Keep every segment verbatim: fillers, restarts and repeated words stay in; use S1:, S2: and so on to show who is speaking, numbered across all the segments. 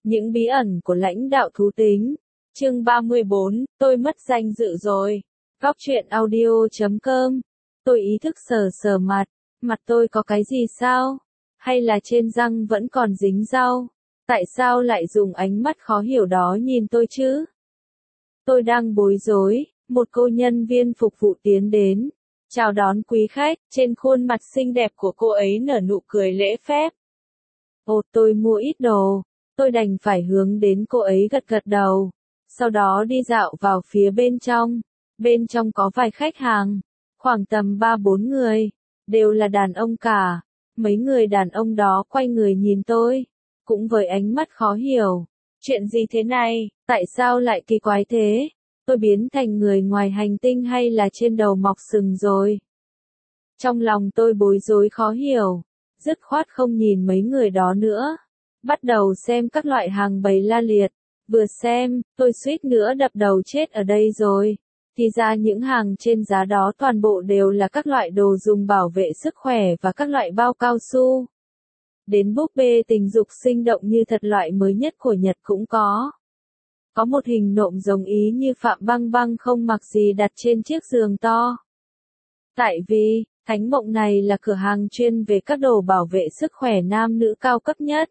S1: Những bí ẩn của lãnh đạo thú tính. Chương ba mươi bốn, tôi mất danh dự rồi. Góc truyện audio chấm com. Tôi ý thức sờ sờ mặt. Mặt tôi có cái gì sao? Hay là trên răng vẫn còn dính rau? Tại sao lại dùng ánh mắt khó hiểu đó nhìn tôi chứ? Tôi đang bối rối. Một cô nhân viên phục vụ tiến đến, chào đón quý khách. Trên khuôn mặt xinh đẹp của cô ấy nở nụ cười lễ phép. Ồ, tôi mua ít đồ. Tôi đành phải hướng đến cô ấy gật gật đầu. Sau đó đi dạo vào phía bên trong. Bên trong có vài khách hàng, khoảng tầm ba bốn người, đều là đàn ông cả. Mấy người đàn ông đó quay người nhìn tôi, cũng với ánh mắt khó hiểu. Chuyện gì thế này, tại sao lại kỳ quái thế? Tôi biến thành người ngoài hành tinh hay là trên đầu mọc sừng rồi? Trong lòng tôi bối rối khó hiểu, dứt khoát không nhìn mấy người đó nữa. Bắt đầu xem các loại hàng bày la liệt. Vừa xem, tôi suýt nữa đập đầu chết ở đây rồi. Thì ra những hàng trên giá đó toàn bộ đều là các loại đồ dùng bảo vệ sức khỏe và các loại bao cao su. Đến búp bê tình dục sinh động như thật loại mới nhất của Nhật cũng có. Có một hình nộm giống ý như Phạm Băng Băng không mặc gì đặt trên chiếc giường to. Tại vì, Thánh Mộng này là cửa hàng chuyên về các đồ bảo vệ sức khỏe nam nữ cao cấp nhất.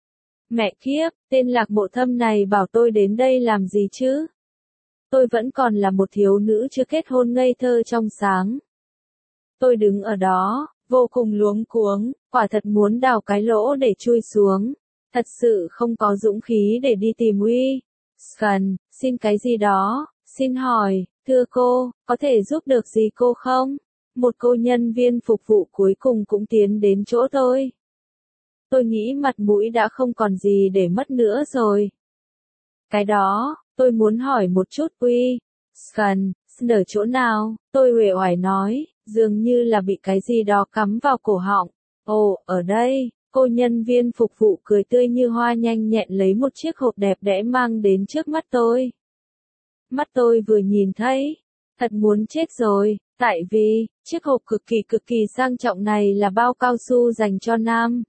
S1: Mẹ kiếp, tên Lạc Mộ Thâm này bảo tôi đến đây làm gì chứ? Tôi vẫn còn là một thiếu nữ chưa kết hôn ngây thơ trong sáng. Tôi đứng ở đó, vô cùng luống cuống, quả thật muốn đào cái lỗ để chui xuống. Thật sự không có dũng khí để đi tìm Uy. Scan, xin cái gì đó, xin hỏi, thưa cô, có thể giúp được gì cô không? Một cô nhân viên phục vụ cuối cùng cũng tiến đến chỗ tôi. Tôi nghĩ mặt mũi đã không còn gì để mất nữa rồi. Cái đó, tôi muốn hỏi một chút Uy. Scan, ở chỗ nào? Tôi uể oải nói, dường như là bị cái gì đó cắm vào cổ họng. Ồ, ở đây. Cô nhân viên phục vụ cười tươi như hoa nhanh nhẹn lấy một chiếc hộp đẹp đẽ mang đến trước mắt tôi. Mắt tôi vừa nhìn thấy, thật muốn chết rồi, tại vì, chiếc hộp cực kỳ cực kỳ sang trọng này là bao cao su dành cho nam.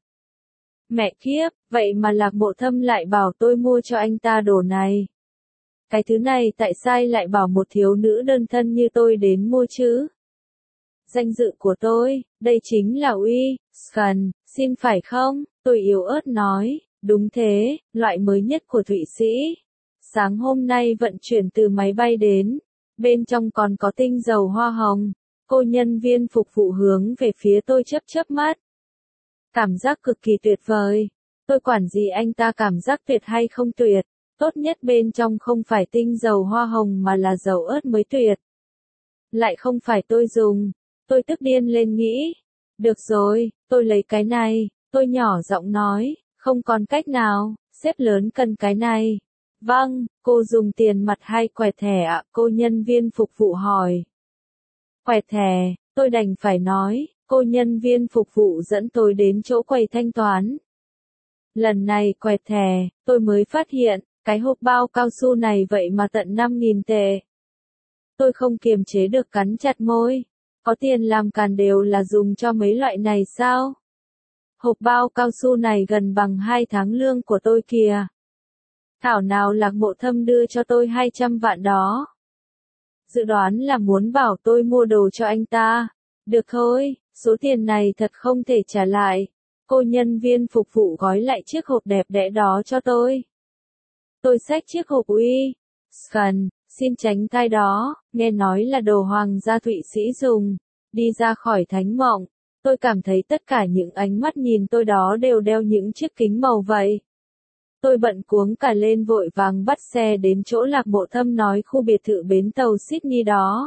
S1: Mẹ kiếp, vậy mà Lạc Mộ Thâm lại bảo tôi mua cho anh ta đồ này. Cái thứ này tại sao lại bảo một thiếu nữ đơn thân như tôi đến mua chứ? Danh dự của tôi, đây chính là Uy, Scan, xin phải không? Tôi yếu ớt nói, đúng thế, loại mới nhất của Thụy Sĩ. Sáng hôm nay vận chuyển từ máy bay đến, bên trong còn có tinh dầu hoa hồng. Cô nhân viên phục vụ hướng về phía tôi chớp chớp mắt. Cảm giác cực kỳ tuyệt vời. Tôi quản gì anh ta cảm giác tuyệt hay không tuyệt. Tốt nhất bên trong không phải tinh dầu hoa hồng mà là dầu ớt mới tuyệt. Lại không phải tôi dùng. Tôi tức điên lên nghĩ. Được rồi, tôi lấy cái này. Tôi nhỏ giọng nói, không còn cách nào, sếp lớn cần cái này. Vâng, cô dùng tiền mặt hay quẹt thẻ ạ? Cô nhân viên phục vụ hỏi. Quẹt thẻ, tôi đành phải nói. Cô nhân viên phục vụ dẫn tôi đến chỗ quầy thanh toán. Lần này quẹt thẻ, tôi mới phát hiện, cái hộp bao cao su này vậy mà tận năm nghìn tệ. Tôi không kiềm chế được cắn chặt môi. Có tiền làm càn đều là dùng cho mấy loại này sao? Hộp bao cao su này gần bằng hai tháng lương của tôi kìa. Thảo nào Lạc Mộ Thâm đưa cho tôi hai trăm vạn đó. Dự đoán là muốn bảo tôi mua đồ cho anh ta. Được thôi, số tiền này thật không thể trả lại. Cô nhân viên phục vụ gói lại chiếc hộp đẹp đẽ đó cho tôi. Tôi xách chiếc hộp Uy. Scan, xin tránh tay đó, nghe nói là đồ hoàng gia Thụy Sĩ dùng. Đi ra khỏi Thánh Mộng, tôi cảm thấy tất cả những ánh mắt nhìn tôi đó đều đeo những chiếc kính màu vậy. Tôi bận cuống cả lên vội vàng bắt xe đến chỗ Lạc Mộ Thâm nói khu biệt thự bến tàu Sydney đó.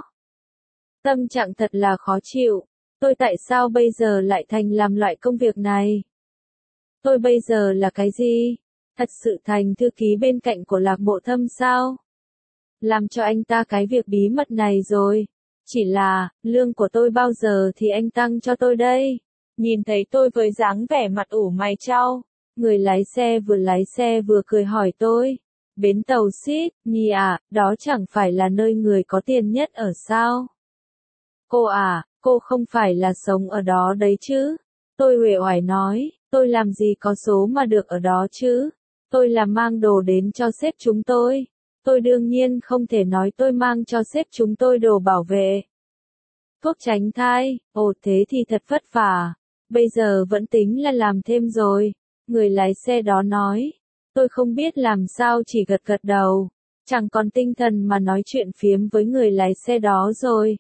S1: Tâm trạng thật là khó chịu. Tôi tại sao bây giờ lại thành làm loại công việc này? Tôi bây giờ là cái gì? Thật sự thành thư ký bên cạnh của Lạc Mộ Thâm sao? Làm cho anh ta cái việc bí mật này rồi. Chỉ là, lương của tôi bao giờ thì anh tăng cho tôi đây? Nhìn thấy tôi với dáng vẻ mặt ủ mày chau, người lái xe vừa lái xe vừa cười hỏi tôi. Bến tàu Sydney à, đó chẳng phải là nơi người có tiền nhất ở sao? Cô à, cô không phải là sống ở đó đấy chứ? Tôi uể oải nói, tôi làm gì có số mà được ở đó chứ? Tôi là mang đồ đến cho sếp chúng tôi. Tôi đương nhiên không thể nói tôi mang cho sếp chúng tôi đồ bảo vệ. Thuốc tránh thai, ồ thế thì thật vất vả. Bây giờ vẫn tính là làm thêm rồi. Người lái xe đó nói. Tôi không biết làm sao chỉ gật gật đầu. Chẳng còn tinh thần mà nói chuyện phiếm với người lái xe đó rồi.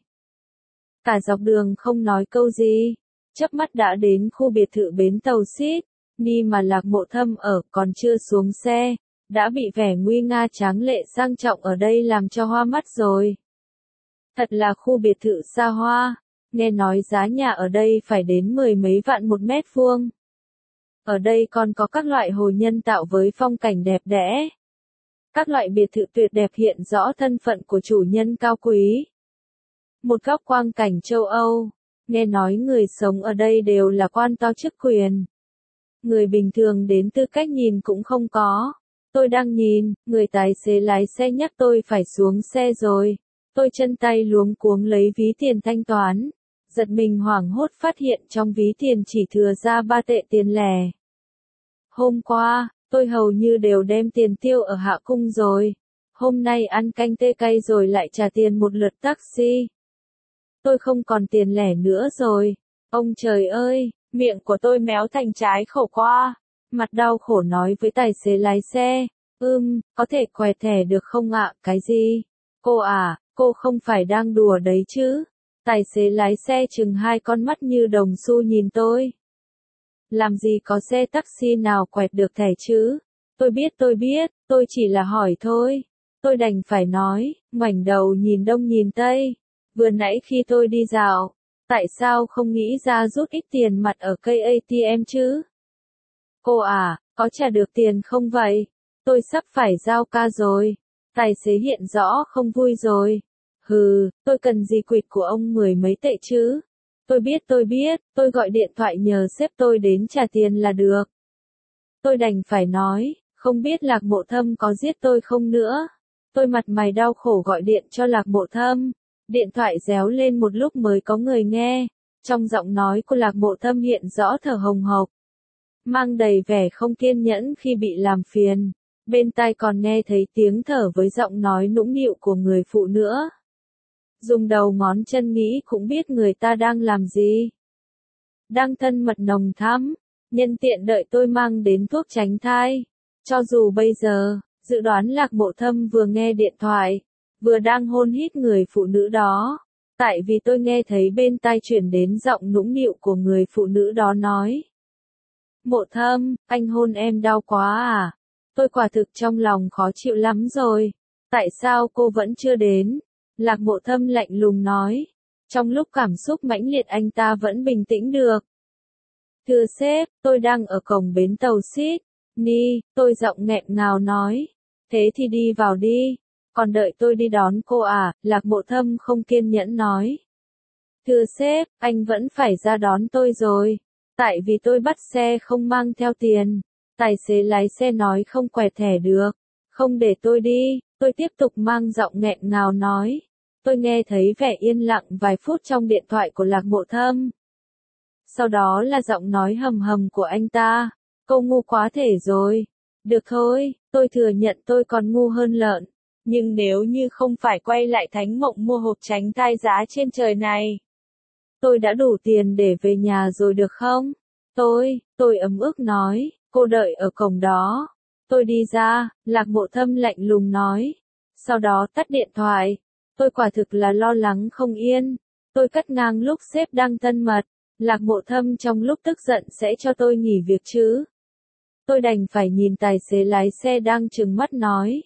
S1: Cả dọc đường không nói câu gì. Chớp mắt đã đến khu biệt thự bến tàu Sydney mà Lạc Mộ Thâm ở, còn chưa xuống xe. Đã bị vẻ nguy nga tráng lệ sang trọng ở đây làm cho hoa mắt rồi. Thật là khu biệt thự xa hoa. Nghe nói giá nhà ở đây phải đến mười mấy vạn một mét vuông. Ở đây còn có các loại hồ nhân tạo với phong cảnh đẹp đẽ. Các loại biệt thự tuyệt đẹp hiện rõ thân phận của chủ nhân cao quý. Một góc quang cảnh châu Âu. Nghe nói người sống ở đây đều là quan to chức quyền. Người bình thường đến tư cách nhìn cũng không có. Tôi đang nhìn, người tài xế lái xe nhắc tôi phải xuống xe rồi. Tôi chân tay luống cuống lấy ví tiền thanh toán. Giật mình hoảng hốt phát hiện trong ví tiền chỉ thừa ra ba tệ tiền lẻ. Hôm qua, tôi hầu như đều đem tiền tiêu ở Hạ Cung rồi. Hôm nay ăn canh tê cay rồi lại trả tiền một lượt taxi. Tôi không còn tiền lẻ nữa rồi. Ông trời ơi, miệng của tôi méo thành trái khổ qua. Mặt đau khổ nói với tài xế lái xe. Ừm, có thể quẹt thẻ được không ạ? Cái gì? Cô à, cô không phải đang đùa đấy chứ? Tài xế lái xe chừng hai con mắt như đồng xu nhìn tôi. Làm gì có xe taxi nào quẹt được thẻ chứ? Tôi biết tôi biết, tôi chỉ là hỏi thôi. Tôi đành phải nói, ngoảnh đầu nhìn đông nhìn tây. Vừa nãy khi tôi đi dạo, tại sao không nghĩ ra rút ít tiền mặt ở cây a tê em chứ? Cô à, có trả được tiền không vậy? Tôi sắp phải giao ca rồi. Tài xế hiện rõ không vui rồi. Hừ, tôi cần gì quỵt của ông mười mấy tệ chứ? Tôi biết tôi biết, tôi gọi điện thoại nhờ sếp tôi đến trả tiền là được. Tôi đành phải nói, không biết Lạc Mộ Thâm có giết tôi không nữa. Tôi mặt mày đau khổ gọi điện cho Lạc Mộ Thâm. Điện thoại réo lên một lúc mới có người nghe. Trong giọng nói của Lạc Mộ Thâm hiện rõ thở hồng hộc. Mang đầy vẻ không kiên nhẫn khi bị làm phiền. Bên tai còn nghe thấy tiếng thở với giọng nói nũng nịu của người phụ nữa. Dùng đầu ngón chân nghĩ cũng biết người ta đang làm gì. Đang thân mật nồng thắm, nhân tiện đợi tôi mang đến thuốc tránh thai. Cho dù bây giờ, dự đoán Lạc Mộ Thâm vừa nghe điện thoại, vừa đang hôn hít người phụ nữ đó. Tại vì tôi nghe thấy bên tai chuyển đến giọng nũng nịu của người phụ nữ đó nói. Mộ Thâm, anh hôn em đau quá à? Tôi quả thực trong lòng khó chịu lắm rồi. Tại sao cô vẫn chưa đến? Lạc Mộ Thâm lạnh lùng nói. Trong lúc cảm xúc mãnh liệt anh ta vẫn bình tĩnh được. Thưa sếp, tôi đang ở cổng bến tàu Sydney, tôi giọng nghẹn ngào nói. Thế thì đi vào đi. Còn đợi tôi đi đón cô à? Lạc Mộ Thâm không kiên nhẫn nói. Thưa sếp, anh vẫn phải ra đón tôi rồi. Tại vì tôi bắt xe không mang theo tiền. Tài xế lái xe nói không quẹt thẻ được. Không để tôi đi, tôi tiếp tục mang giọng nghẹn ngào nói. Tôi nghe thấy vẻ yên lặng vài phút trong điện thoại của Lạc Mộ Thâm. Sau đó là giọng nói hầm hầm của anh ta. Cô ngu quá thể rồi. Được thôi, tôi thừa nhận tôi còn ngu hơn lợn. Nhưng nếu như không phải quay lại Thánh Mộng mua hộp tránh thai giá trên trời này. Tôi đã đủ tiền để về nhà rồi được không? Tôi, tôi ấm ức nói, cô đợi ở cổng đó. Tôi đi ra, Lạc Mộ Thâm lạnh lùng nói. Sau đó tắt điện thoại. Tôi quả thực là lo lắng không yên. Tôi cắt ngang lúc sếp đang thân mật. Lạc Mộ Thâm trong lúc tức giận sẽ cho tôi nghỉ việc chứ. Tôi đành phải nhìn tài xế lái xe đang trừng mắt nói.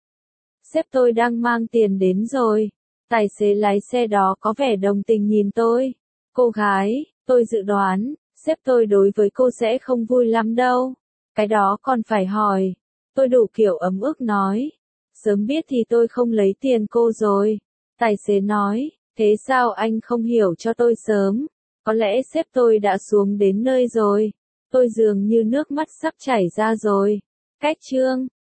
S1: Sếp tôi đang mang tiền đến rồi. Tài xế lái xe đó có vẻ đồng tình nhìn tôi. Cô gái, tôi dự đoán, sếp tôi đối với cô sẽ không vui lắm đâu. Cái đó còn phải hỏi. Tôi đủ kiểu ấm ức nói. Sớm biết thì tôi không lấy tiền cô rồi. Tài xế nói, thế sao anh không hiểu cho tôi sớm? Có lẽ sếp tôi đã xuống đến nơi rồi. Tôi dường như nước mắt sắp chảy ra rồi. Cách chương